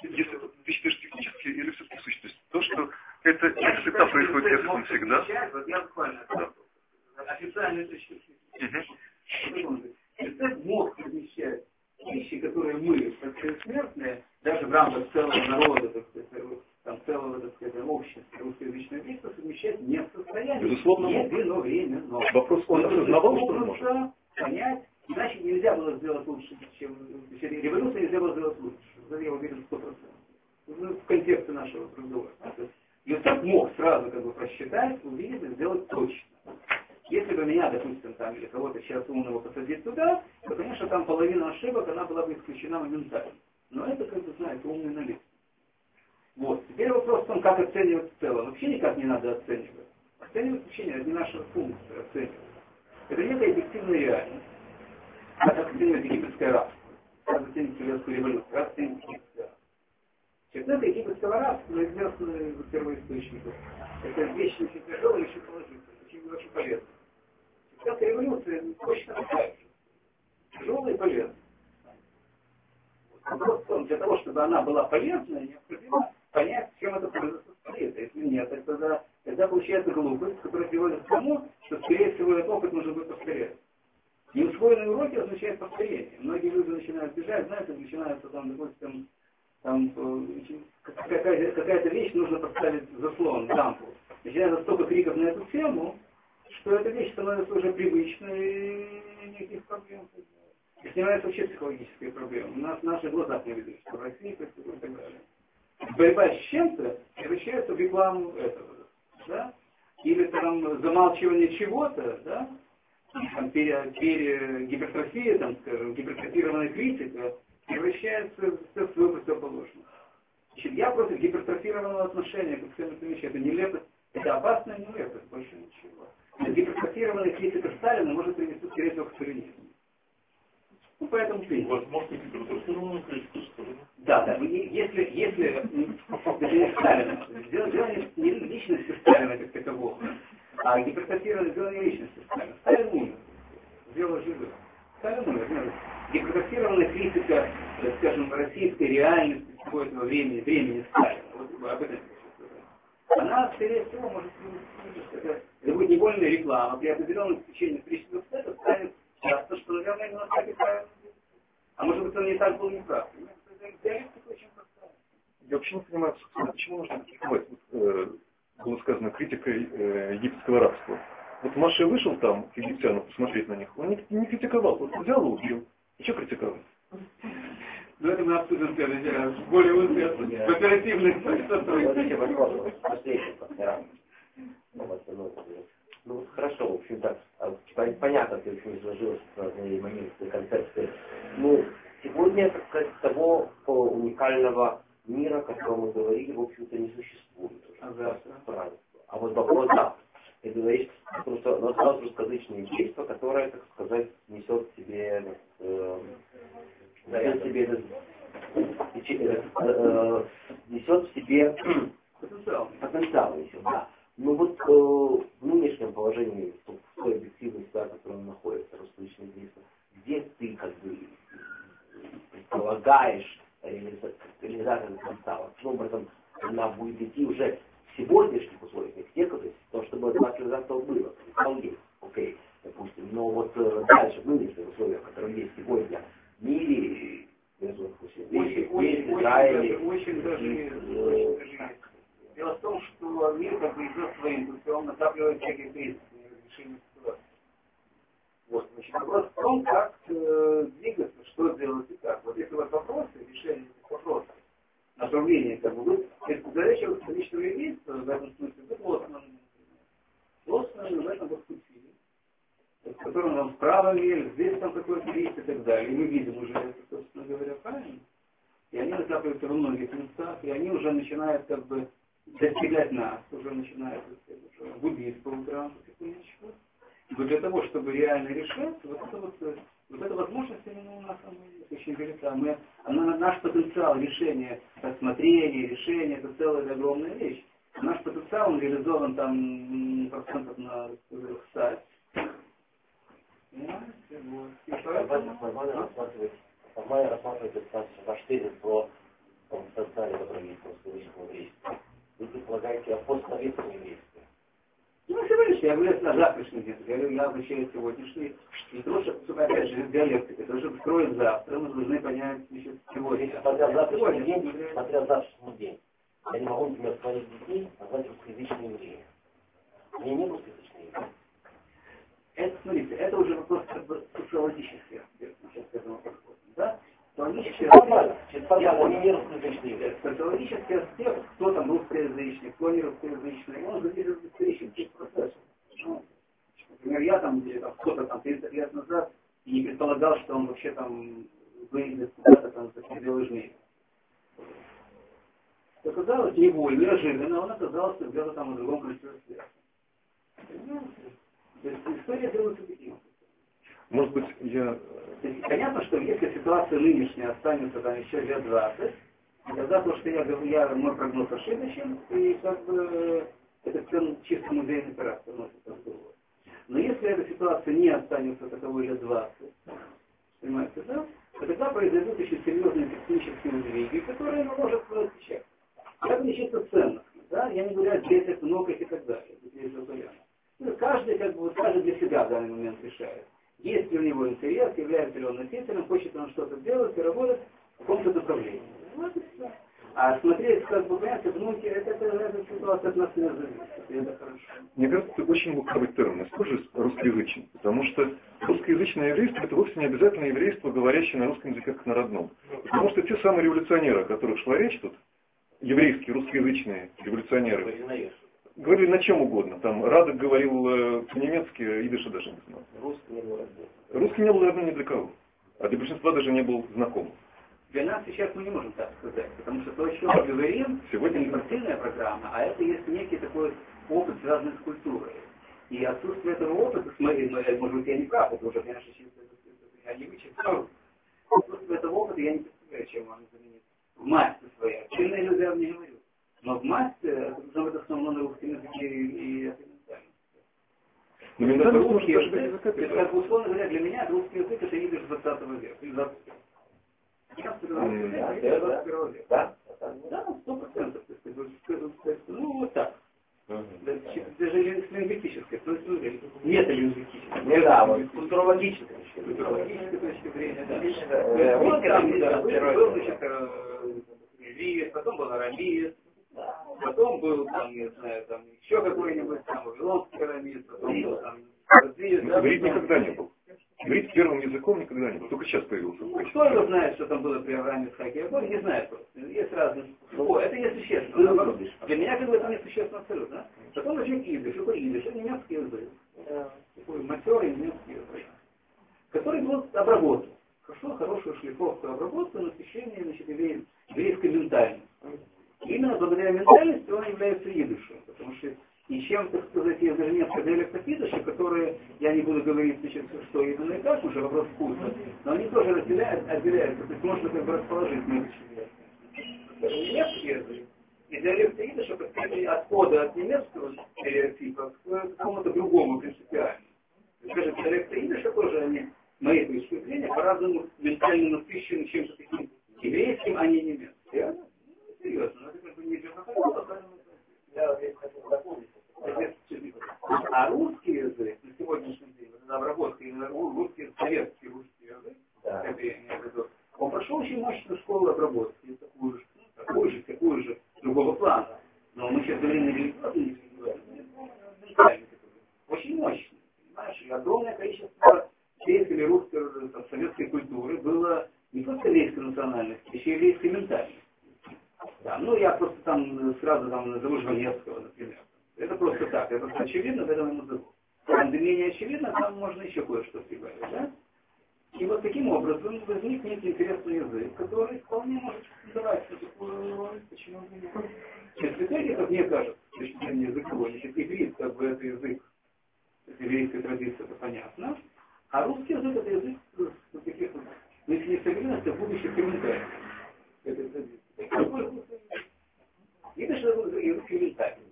Если ты считаешь технически или все-таки сущность? То, что это всегда происходит текстом всегда. Вот я буквально официальную точку зрения. Эстет мог совмещать вещи, которые мы, как смертные, даже в рамках целого народа, так сказать, там, целого, так сказать, общества русскоязычного языка, совмещать не в состоянии. Безусловно, единовременно. Вопрос, он осознавал, что он может? Понять, иначе нельзя было сделать лучше, чем революция нельзя было сделать лучше. Я уверен 100%. Ну, в контексте нашего разговора. Юсеф мог сразу как бы просчитать, увидеть и сделать точно. Если бы меня, допустим, там, или кого-то сейчас умного посадить туда, то, конечно, там половина ошибок, она была бы исключена моментально. Но это, как бы, знаете, умный налик. Вот. Теперь вопрос в том, как оценивать в целом. Вообще никак не надо оценивать. Оценивать вообще это не наша функция оценивать. Это некая объективная реальность. Как оценивать египетское рабство. Как оценивать советскую революцию. Как оценивать египетское рабство. Это египетского рабства, известно из первоисточников. Это вещь очень тяжелая, очень положительная, очень полезная. Советская революция точно такая же. Тяжелая и полезная. Вопрос в том, для того, чтобы она была полезной, необходимо понять, чем это пользуется состоит. Если нет, тогда получается глупость, которая приводит к тому, что, скорее всего, этот опыт нужно будет повторять. Неусвоенные уроки означают повторение. Многие люди начинают бежать, знаете, начинается там, допустим, какая-то вещь нужно поставить заслон, дампу. Начинается столько криков на эту тему, что эта вещь становится уже привычной и никаких проблем. И снимаются вообще психологические проблемы. У нас в наших глазах не видно, что в России и так далее. Борьба с чем-то превращается в рекламу этого. Да? Или там замалчивание чего-то, да? Там, гипертрофия, там, скажем, гипертрофированная критика превращается в свою противоположность. Значит, я против гипертрофированного отношения к всем этим вещам. Это нелепость, это опасная нелепость, больше ничего. Гипертрофированная критика Сталина может привести, скорее всего, к сталинизму. Ну, поэтому ты. Возможно, гипертрофированную критику Сталина. Да, если это не Сталина, дело не личности Сталина как такового, а гипертрофированное дело не личности Сталина. Сталин умер. Дело живое. Сталин умер. Гипертрофированная критика, скажем, российской реальности всего этого времени Сталина. Вот об этом она, скорее всего, может это будет невольная реклама. При определенном течении количества статов станет часто, что, наверное, именно так и правильно. А может быть, он не так был неправ. Диалектика очень простая. Я вообще не понимаю, почему нужно критиковать. Было сказано критикой египетского рабства. Вот Маша вышел там к египтянам посмотреть на них, он не критиковал, он взял и убил. И что критиковать? Ну это мы обсудим следующий раз. Более в оперативных Ну хорошо, в общем-то, понятно, ты очень изложил разные моменты, концепции. Ну, сегодня, так сказать, того уникального мира, о котором мы говорили, в общем-то, не существует. А вот вопрос, да, ты говоришь, просто у нас сразу русскоязычное действие, которое, так сказать, несет в себе несет в себе потенциал несет, да. Но вот в нынешнем положении, в той объективной ситуации, в которой он находится, русскоязычное действие, где ты, как бы, предполагаешь реализацию потенциала, каким образом она будет идти уже в сегодняшних условиях, не в тех, то есть, то, чтобы 20 лет назад было, вполне, окей, допустим, но вот дальше, в нынешних условиях, которые есть сегодня, в мире, очень даже дело в том, что мир как бы идет своим путем, он накапливает всякие принципы решения ситуации. Вот, значит, вопрос в том, как двигаться, что делать и как. Вот если у вас вопросы, решение этих вопросов, направление, как бы, вы задача личного еврейства в этом смысле, вы Лосман. Лосман в этом поступили, в котором нам вправо мир, здесь там какой-то есть и так далее. И мы видим уже это, собственно говоря, правильно. И они накапливаются во многих местах, и они уже начинают как бы достигать нас, уже начинают будить по утрам потихонечку. И вот для того, чтобы реально решать, вот эта возможность именно у нас есть очень велика. Наш потенциал решения, рассмотрения, решения, это целая огромная вещь. Наш потенциал он реализован там процентов на 100. Понимаете? Вот. И поэтому... Нормально рассматривать ваш тезис про предлагаете о постсоветском еврействе? Ну, сегодняшний, я говорю о завтрашнем где-то, я обращаюсь к сегодняшней. И то, что, опять же, диалектика, то, что строить завтра, мы должны понять, значит, сегодня. Смотря завтрашний день, я не могу, например, своих детей назвать русскоязычными евреями. Они не русскоязычные евреи. Это, смотрите, это уже вопрос как бы социологический аспект, сейчас к этому подходим, да? Социологический аспект, социологический аспект, кто там русскоязычный, кто не русскоязычный, он зависит от исторических процессов. Ну, например, я там, или там кто-то там 30 лет назад и не предполагал, что он вообще там выйдет куда-то там за пределы жизни. Оказалось, невольно, неожиданно, он оказался где-то там в другом количестве света. То есть история делается таким. Может быть, я... Понятно, что если ситуация нынешняя останется там еще лет 20, тогда то, что мой прогноз ошибочен, и как бы это все чисто музейный характер носит разговор. Но если эта ситуация не останется таковой лет 20, понимаете, да, то тогда произойдут еще серьезные технические сдвиги, которые наложат свой отпечаток. Это не чисто ценностно, да, я не говорю о детях, внуках и так далее. Каждый для себя в данный момент решает. Есть ли у него интерес, является ли он носителем, хочет он что-то делать и работать в каком-то направлении. Вот и все. А смотреть, как бы, понимаете, внуки, это ситуация от нас не зависит. Это хорошо. Мне кажется, это очень лукавый термин, тоже русскоязычный. Потому что русскоязычное еврейство — это вовсе не обязательно еврейство, говорящее на русском языке как на родном. Потому что те самые революционеры, о которых шла речь тут, еврейские, русскоязычные революционеры, говорили на чем угодно. Там Радок говорил по-немецки, идыша даже не знал. Русский не был родным ни для кого. А для большинства даже не был знаком. Для нас сейчас мы не можем так сказать, потому что то, о чем мы говорим, сегодня это не партийная программа, а это есть некий такой опыт, связанный с культурой. И отсутствие этого опыта, может быть, я не прав, это уже, конечно, я не вычислил. Отсутствие этого опыта я не представляю, чем он заменит. В массе своей. Сильно я не говорю. Но в массе, это основно на русском языке и это ментальность. Но ментальность может даже быть языка. Как условно говоря, для меня русский язык это идиш 20 века. Или 21. Да? Да, 100%. Ну, вот так. Даже с лингвистической, нет лингвистической. Ну да, вот культурологической. Культурологической точки зрения, да. Вот там, был, значит, лингвист, потом был арамеец, потом был, там, не знаю, там, еще какой-нибудь, там, вавилонский арамеец, потом был, там, иврит никогда не был. Иврит первым языком никогда не был. Только сейчас появился. Ну, кто его знает, что там было при Аврааме Ицхаке Якове, не знает просто. Есть разные. Это не существенно. Наоборот, для меня как бы это не существенно абсолютно. Потом возник идиш. Какой идиш? Это немецкий язык. Такой матерый немецкий язык. Который был обработан. Хорошую шлифовку обработку, насыщение, значит, еврейской ментальности. Именно благодаря ментальности он является идишем. Потому что и чем, так сказать, есть даже несколько диалектов идыша, которые, я не буду говорить, значит, что именно и как, уже вопрос вкуса, но они тоже отделяются, то есть можно как бы расположить немецкий язык. И диалекты идыша представили отхода от немецкого стереотипа к какому-то другому принципиально. Скажем, диалекты идыша тоже, они, с моей точки зрения, по-разному ментально насыщены чем-то таким еврейским, а не немецким. Серьезно, но это как бы не я хотел дополнить. А русский язык на сегодняшний день, это обработка, русский, советский русский язык, он прошел очень мощную школу обработки, такую же, другого плана. Но мы сейчас говорим на религиозный язык, очень мощный, понимаешь, и огромное количество еврейской или русской, там, советской культуры было не только еврейской национальности, еще и еврейской ментальности. Да, ну, я просто там сразу там назову Жванецкого, например. Это просто так, это очевидно, поэтому я назову. Там, где менее очевидно, там можно еще кое-что прибавить, да? И вот таким образом возник некий интересный язык, который вполне может давать такую роль, почему бы нет. В итоге, как мне кажется, с точки зрения языковой, значит, иврит, как бы это язык, это еврейская традиция, это понятно, а русский язык это язык таких вот, если не современности, а будущих комментариев. Это традиция. Это что язык ментальный.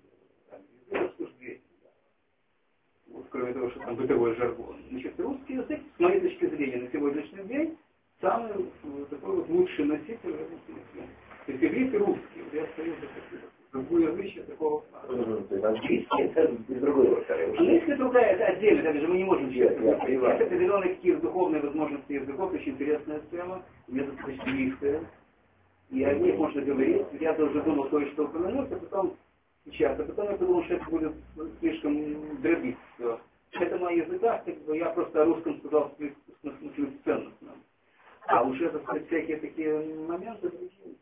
Вот, кроме того, что там бытовой жаргон. Значит, русский язык, с моей точки зрения, на сегодняшний день, самый такой вот лучший носитель в этом смысле. То есть иврит и русский. Союза. Двуязычие такого. Английский это другой вопрос. Английский другая, это отдельно, даже мы не можем читать. Есть определенные какие-то духовные возможности языков, очень интересная тема, метод близкая. И о них можно говорить. Я тоже думал кое-что упомянуть, а потом сейчас, а потом я подумал, что это будет слишком дробить все. Поэтому о языках, я просто о русском сказал в смысле ценностном. А уже, так сказать, всякие такие моменты другие.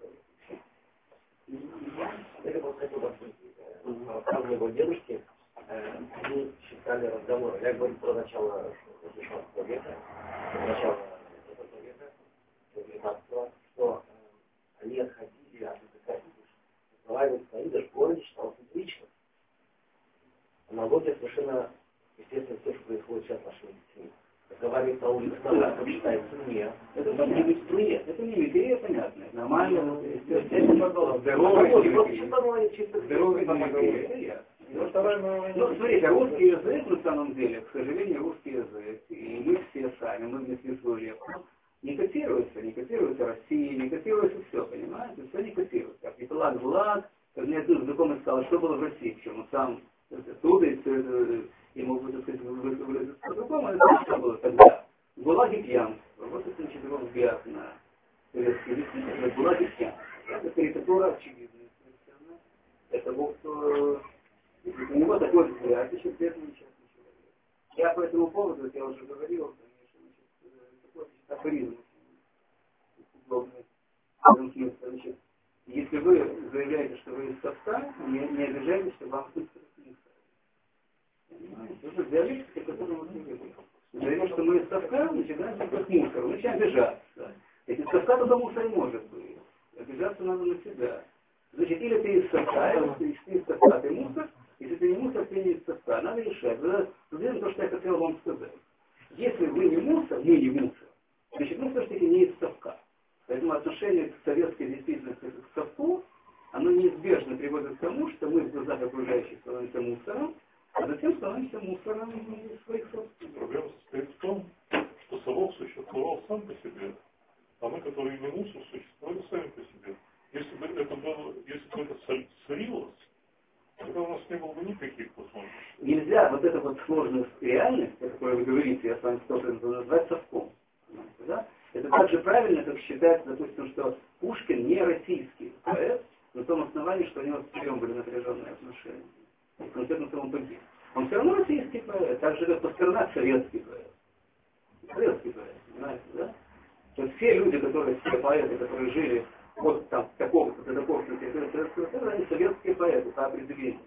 Я вот хотел рассказывать его дедушке, они считали разговор, я говорю про начало 16 века, начало 20 века, что они отходили от языка идиш. Разговаривать на идиш, корень считался лично. Аналогия совершенно естественно то, что происходит сейчас в нашей медицине. Разговаривать на улице, это считается не. Это понятно. Это не мимикрия, понятно. Нормально. Здоровый мимикрия. Ну, смотрите, русский язык на самом деле, к сожалению, русский язык, и мы все сами, мы внесли свою лепту, не котируется Россия, не котируется все, понимаете? Все не котируется. Как Николай Влад, как мне один знакомый сказал, что было в России, причем он сам оттуда, и все это, ему будет сказать, выразиться по-другому, это что было тогда. ГУЛАГе пьянство. Вот это, значит, его взгляд на советский язык, это ГУЛАГе пьянство. Это карикатура очевидная совершенно. Это вот, у него такой взгляд, еще бедный несчастный человек. Я по этому поводу, я уже говорил, конечно, такой афоризм удобный. В этом смысле, значит, если вы заявляете, что вы из совка, не обижайтесь, что вам слышно не понимаете? Это диалектика, которую мы не говорим. Заявим, что мы из совка, начинаем как мусор, мы начинаем обижаться. Если из совка, то мусор не может быть. Обижаться надо на себя. Значит, или ты из совка, если ты из совка, ты мусор, если ты не мусор, ты не из совка. Надо решать. Сделаем то, что я хотел вам сказать. Если вы не мусор, мы не мусор, значит, мы все-таки не из совка. Поэтому отношение к советской действительности к совку, оно неизбежно приводит к тому, что мы в глазах окружающих становимся мусором, а затем становимся мусором своих собственных. Проблема состоит в том, что совок существовал сам по себе, а мы, которые не мусор, существовали сами по себе. Если бы это сорилось, тогда у нас не было бы никаких возможностей. Нельзя вот эту вот сложную реальность, о которой вы говорите, я с вами столько назвать совком. Да? Это так же правильно, как считается, допустим, что Пушкин не российский поэт, на том основании, что у него с царем были напряженные отношения. И в конце он погиб. Он все равно российский поэт, так же как Пастернак советский поэт. Советский поэт, понимаете, да? То есть все люди, все поэты, которые жили вот там такого-то до такого-то советского поэта, они советские поэты по определению.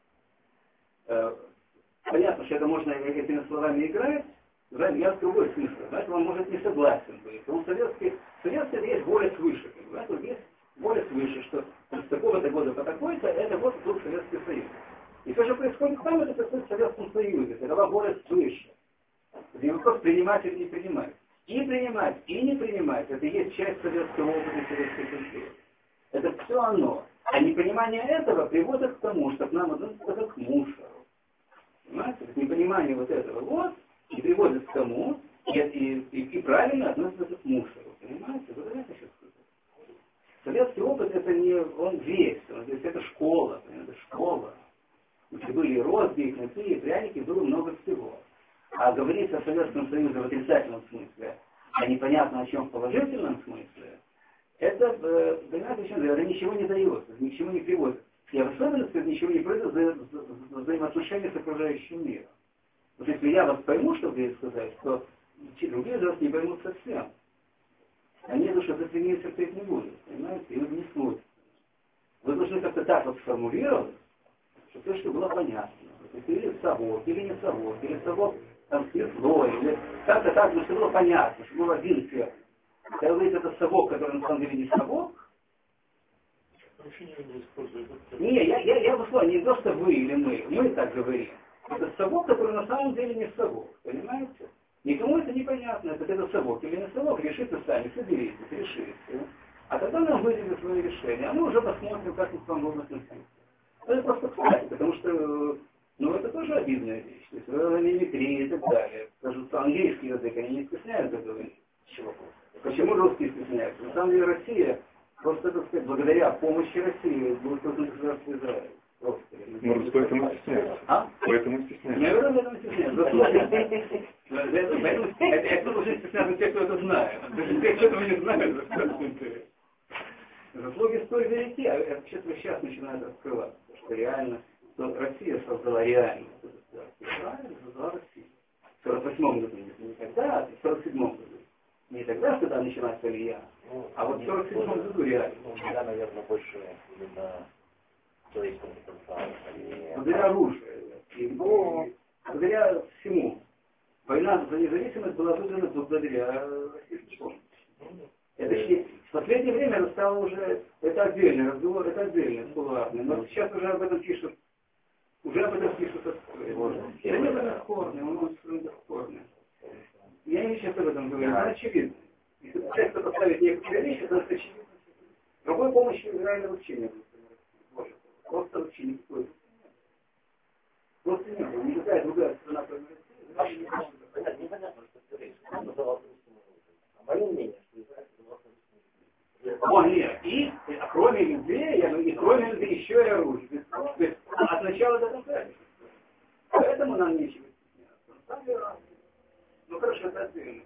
Понятно, что это можно этими словами играть, я в другой смысл. Знаете, он может не согласен быть. Он советский есть более свыше. Понимаете, вот есть более свыше, что с такого-то года по такой-то, это вот был Советский Союз. И то, что происходит там, это происходит в Советском Союзе. Это была более свыше. Где вопрос принимать или не принимать. И принимать, и не принимать, это и есть часть советского опыта и советской культуры. Это все оно. А непонимание этого приводит к тому, что к нам относится как к мусору. Понимаете? Непонимание вот этого вот и приводит к тому, и правильно относится к мусору. Понимаете? Вот это сейчас сказать. Советский опыт это не он весь, это школа, это школа. Где были розги, и кнуты, и пряники, было много всего. А говорить о Советском Союзе в отрицательном смысле, а непонятно о чем в положительном смысле, это, понимаете, это ничего не дает, ни к чему не приводит. И в особенности это ничего не приводит за взаимоотношения с окружающим миром. Вот если я вас пойму, что вы сказать, то другие из вас не поймут совсем. Они за что-то сильнее терпеть не будут, понимаете, и не смогут. Вы должны как-то так вот сформулировать, чтобы то, что было понятно. Или совок, или не совок, или совок там светло, или как-то так, чтобы было понятно, чтобы был один цвет. Когда вы говорите, это совок, который на самом деле не совок. Вообще не используют. Не, я бы сказал, не то, что вы или мы так говорим. Это совок, который на самом деле не совок, понимаете? Никому это непонятно, это совок или не совок, решите сами, соберитесь, решите. А тогда нам выделят свои решения, а мы уже посмотрим, как мы с вами будем относиться. Это просто кстати, потому что, это тоже обидная вещь. То есть, мимикрия и так далее. Скажу, что английский язык, они не стесняются говорить. Чего? Почему русские стесняются? На самом деле Россия Просто, так сказать, благодаря помощи России был создан государство Израиль. Просто. Может быть, поэтому стесняется. А? Поэтому стесняется. Я говорю, поэтому стесняется. Это уже стесняются те, кто это знает. Те, кто этого не знают, заслуги столь велики, а вообще сейчас начинают раскрываться, что реально Россия создала реально государство. Правильно создала Россию. В 48 году, не тогда, а в 47 году. Не тогда, когда началась Алия, а вот в 47 году реально. Я, наверное, больше именно человеческому потенциалу. Благодаря оружию. Благодаря всему. Война за независимость была выиграна благодаря российской помощи. Это в последнее время это стало уже, это отдельный разговор, это отдельно, кулуарный. Но сейчас уже об этом пишут, Да нет, это спорно, Я не сейчас об этом говорю, это очевидно. Если пытается поставить некоторые вещи, то это очевидно. Другой помощи Израиля вообще не было. Просто вообще никакой. Просто не было. Никакая другая страна, кроме России, непонятно, что все речь. Мое мнение, что Израиль нет. И кроме людей, еще и оружие. От начала до конца. Поэтому нам нечего стесняться. Ну хорошо, это отдельно.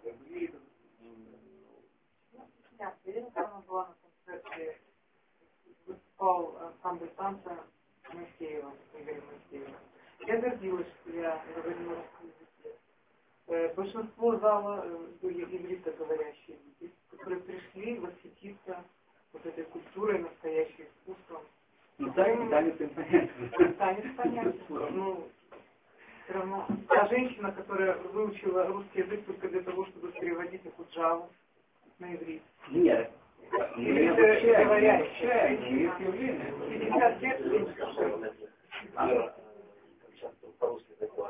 Ирина Павловна была на концерте, выступал ансамбль танца Моисеева, Игоря Моисеева. Я гордилась, что я говорю на русском языке. Большинство зала были ивритоговорящие люди, которые пришли восхититься вот этой культурой, настоящим искусством. Ну, танец понятно. Танец понятно. Ну, все равно. Та женщина, которая выучила русский язык только для того, чтобы переводить Акуджаву на иврит. Нет. Говорящая. 50 лет женщина. По-русски языку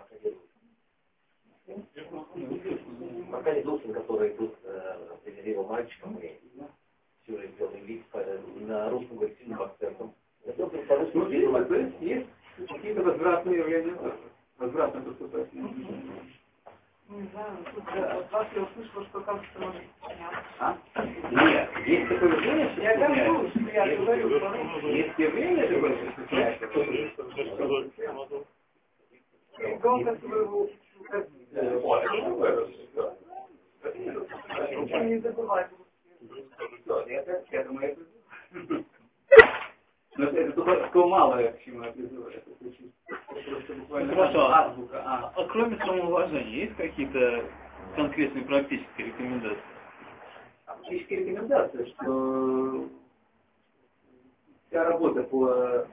Аркадий Духин, который тут тренировал мальчиком и все же сделал иврит на русском говорит сильным акцентом. То есть какие-то возвратные явления тоже. Возвратно поступательные. Не знаю, тут от вас я услышала, что кажется, может А? Нет, есть такое явление, что я говорю, что я говорю. Есть явление такое, что стесняется. Ребенка своего не забывать. Я думаю, это... Но это только малое, к чему я призываю. Это просто буквально азбука. А кроме самоуважения, есть какие-то конкретные практические рекомендации? Практические рекомендации, что вся работа по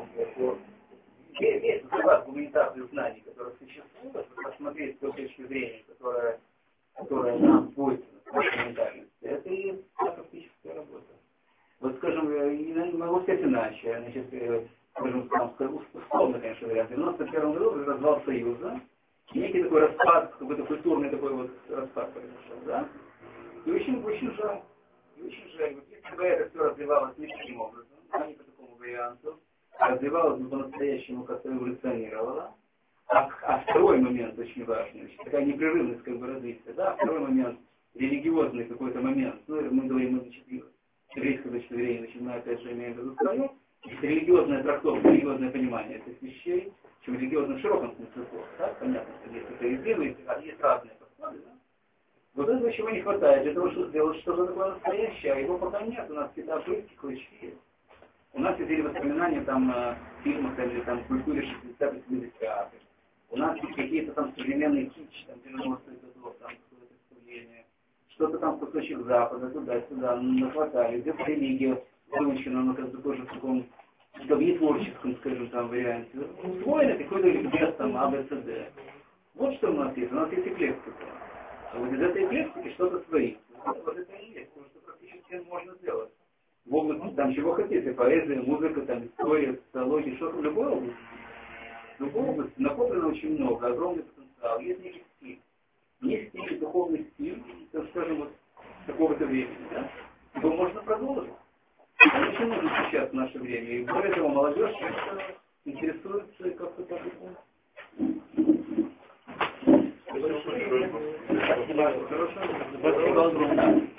весь заклад гуманитарных знаний, которые существуют, посмотреть с той точки зрения, которая нам свойственна, гуманитарности, это и практическая работа. Вот, скажем, не могу сказать иначе, значит, скажем, условно, конечно, говоря, в 91 году развал Союза, некий такой распад, какой-то культурный такой вот распад произошел, да? И очень жаль. Вот если бы это все развивалось не таким образом, а не по такому варианту, развивалось бы по-настоящему, как-то эволюционировало. А второй момент очень важный, значит, такая непрерывность как бы развития, да? Второй момент, религиозный какой-то момент, ну, мы говорим, значит, с еврейской точки зрения, начиная, опять же, имеем в виду свою, религиозная трактовка, религиозное понимание этих вещей, чем религиозно в широком смысле слова, да? Понятно, что есть это есть разные подходы, да? Вот этого чего не хватает для того, чтобы сделать что-то такое настоящее, а его пока нет, у нас всегда обрывки, клочки. У нас есть воспоминания там фильмах или там культуре 60-70-х. У нас есть какие-то там современные кич, там 90-х годов, там какое-то представление. Что-то там кусочек Запада, туда-сюда, нахватали. Где-то религия выучена, но как бы тоже в таком нетворческом, скажем, там варианте. Усвоено какой-то ликбез, там, АБЦД. Вот что у нас есть эклектика. А вот из этой эклектики что-то свои. Вот это и есть, потому что практически можно сделать. В области там чего хотите, поэзия, музыка, там, история, социология, что-то в любой области. В любой области накоплено очень много, огромный потенциал. Есть некий стиль. Есть некий духовный стиль, так скажем, вот такого-то времени, да? Его можно продолжить. Он очень нужен сейчас в наше время. И более того, молодежь часто интересуется как-то по-другому. Спасибо огромное.